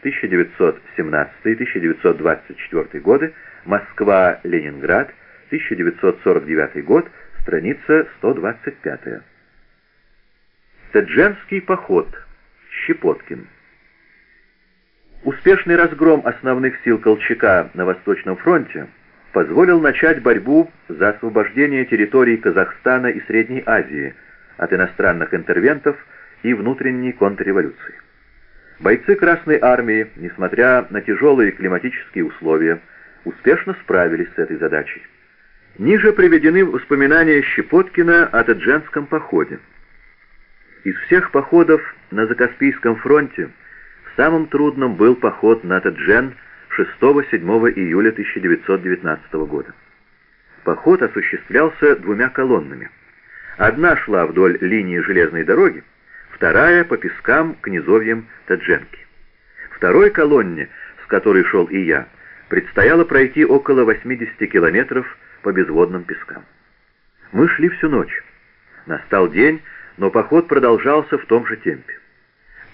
1917-1924 годы, Москва-Ленинград, 1949 год, страница 125. Тедженский поход. Щепоткин. Успешный разгром основных сил Колчака на Восточном фронте позволил начать борьбу за освобождение территорий Казахстана и Средней Азии от иностранных интервентов и внутренней контрреволюции. Бойцы Красной Армии, несмотря на тяжелые климатические условия, успешно справились с этой задачей. Ниже приведены воспоминания Щепоткина о Тедженском походе. Из всех походов на Закаспийском фронте самым трудным был поход на Теджен 6-7 июля 1919 года. Поход осуществлялся двумя колоннами. Одна шла вдоль линии железной дороги, вторая по пескам к низовьям Тедженки. Второй колонне, с которой шел и я, предстояло пройти около 80 километров по безводным пескам. Мы шли всю ночь. Настал день, но поход продолжался в том же темпе. К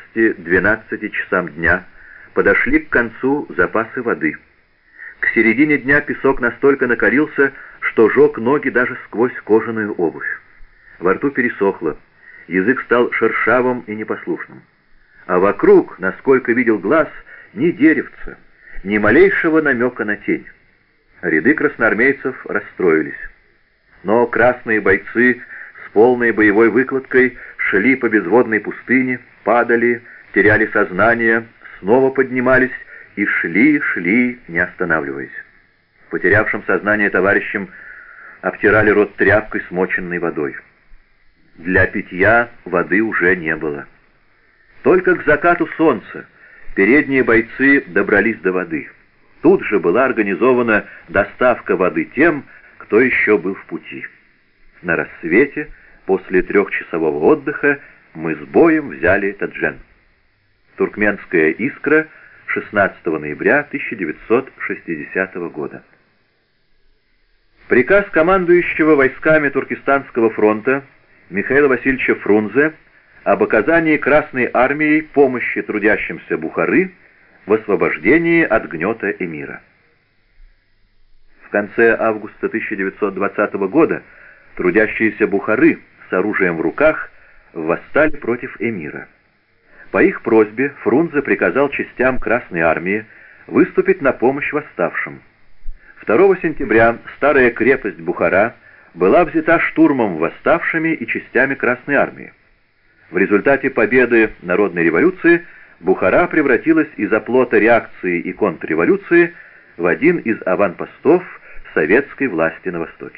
11-12 часам дня подошли к концу запасы воды. К середине дня песок настолько накалился, что жег ноги даже сквозь кожаную обувь. Во рту пересохло, язык стал шершавым и непослушным. А вокруг, насколько видел глаз, ни деревца, ни малейшего намека на тень. Ряды красноармейцев расстроились. Но красные бойцы с полной боевой выкладкой шли по безводной пустыне, падали, теряли сознание, снова поднимались и шли, не останавливаясь. Потерявшим сознание товарищам обтирали рот тряпкой, смоченной водой. Для питья воды уже не было. Только к закату солнца передние бойцы добрались до воды. Тут же была организована доставка воды тем, кто еще был в пути. На рассвете, после 3-часового отдыха, мы с боем взяли Теджен. Туркменская искра, 16 ноября 1960 года. Приказ командующего войсками Туркестанского фронта Михаила Васильевича Фрунзе об оказании Красной армией помощи трудящимся Бухары в освобождении от гнета эмира. В конце августа 1920 года трудящиеся Бухары с оружием в руках восстали против эмира. По их просьбе Фрунзе приказал частям Красной армии выступить на помощь восставшим. 2 сентября старая крепость Бухара была взята штурмом восставшими и частями Красной армии. В результате победы народной революции Бухара превратилась из оплота реакции и контрреволюции в один из аванпостов советской власти на Востоке.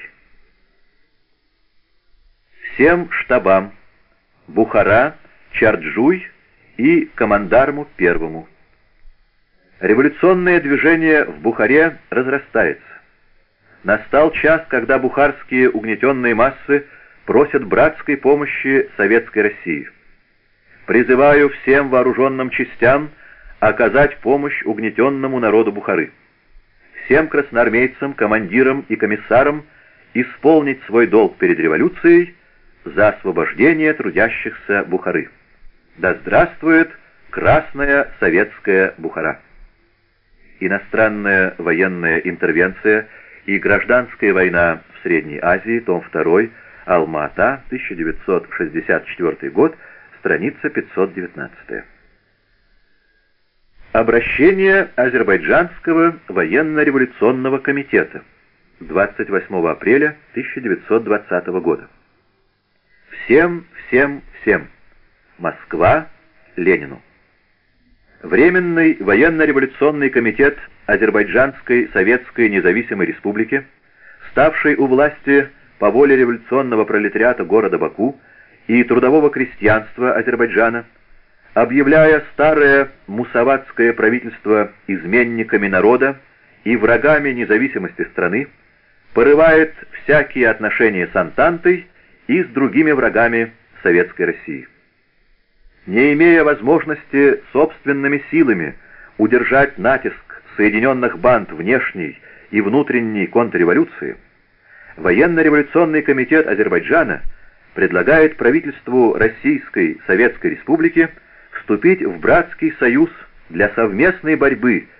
Всем штабам Бухара, Чарджуй и командарму первому. Революционное движение в Бухаре разрастается. Настал час, когда бухарские угнетенные массы просят братской помощи Советской России. Призываю всем вооруженным частям оказать помощь угнетенному народу Бухары. Всем красноармейцам, командирам и комиссарам исполнить свой долг перед революцией за освобождение трудящихся Бухары. Да здравствует Красная Советская Бухара! Иностранная военная интервенция и гражданская война в Средней Азии, том 2, Алма-Ата, 1964 год, страница 519. Обращение Азербайджанского военно-революционного комитета 28 апреля 1920 года. Всем. Москва, Ленину. Временный военно-революционный комитет Азербайджанской Советской Независимой Республики, ставший у власти по воле революционного пролетариата города Баку и трудового крестьянства Азербайджана, объявляя старое мусаватское правительство изменниками народа и врагами независимости страны, порывает всякие отношения с Антантой и с другими врагами Советской России. Не имея возможности собственными силами удержать натиск соединенных банд внешней и внутренней контрреволюции, военно-революционный комитет Азербайджана предлагает правительству Российской Советской Республики вступить в братский союз для совместной борьбы